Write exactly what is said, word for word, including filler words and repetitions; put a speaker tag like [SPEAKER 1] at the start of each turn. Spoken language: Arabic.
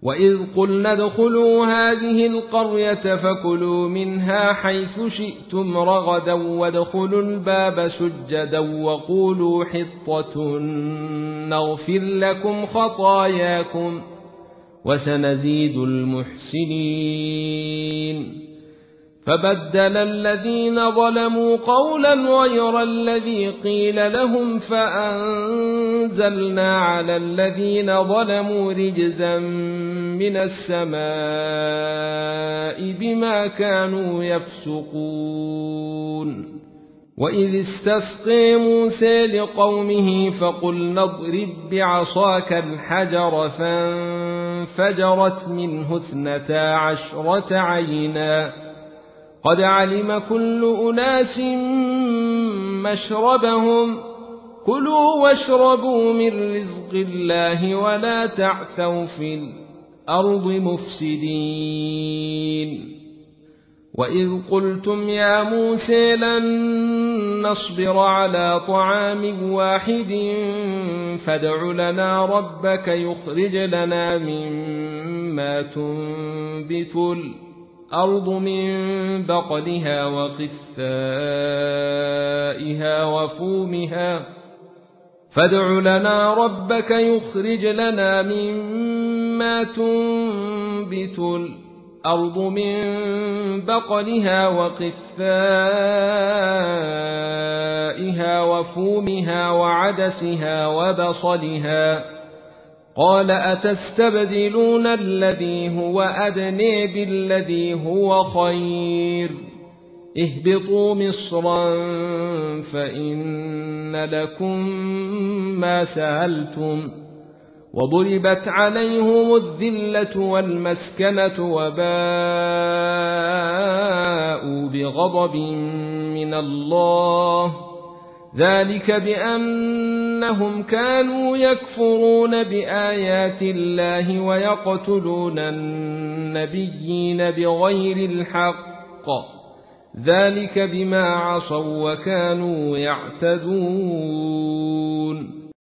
[SPEAKER 1] وإذ قلنا ادخلوا هذه القرية فكلوا منها حيث شئتم رغدا وادخلوا الباب سجدا وقولوا حطة نغفر لكم خطاياكم وسنزيد المحسنين. فبدل الذين ظلموا قولا غير الذي قيل لهم فأنزلنا على الذين ظلموا رجزا من السماء بما كانوا يفسقون. وإذ استسقى موسى لقومه فقلنا اضرب بعصاك الحجر فانفجرت منه اثنتا عشرة عينا قد علم كل أناس مشربهم كلوا واشربوا من رزق الله ولا تعثوا في الأرض مفسدين. وإذ قلتم يا موسى لن نصبر على طعام واحد فادع لنا ربك يخرج لنا مما تنبت الأرض من بقلها وقثائها وفومها فادع لنا ربك يخرج لنا مما تنبت الأرض من بقلها وقثائها وفومها وعدسها وبصلها قال أتستبدلون الذي هو أدنى بالذي هو خير اهبطوا مصرا فإن لكم ما سألتم وضربت عليهم الذلة والمسكنة وباءوا بغضب من الله ذلك بأنهم كانوا يكفرون بآيات الله ويقتلون النبيين بغير الحق ذلك بما عصوا وكانوا يعتدون.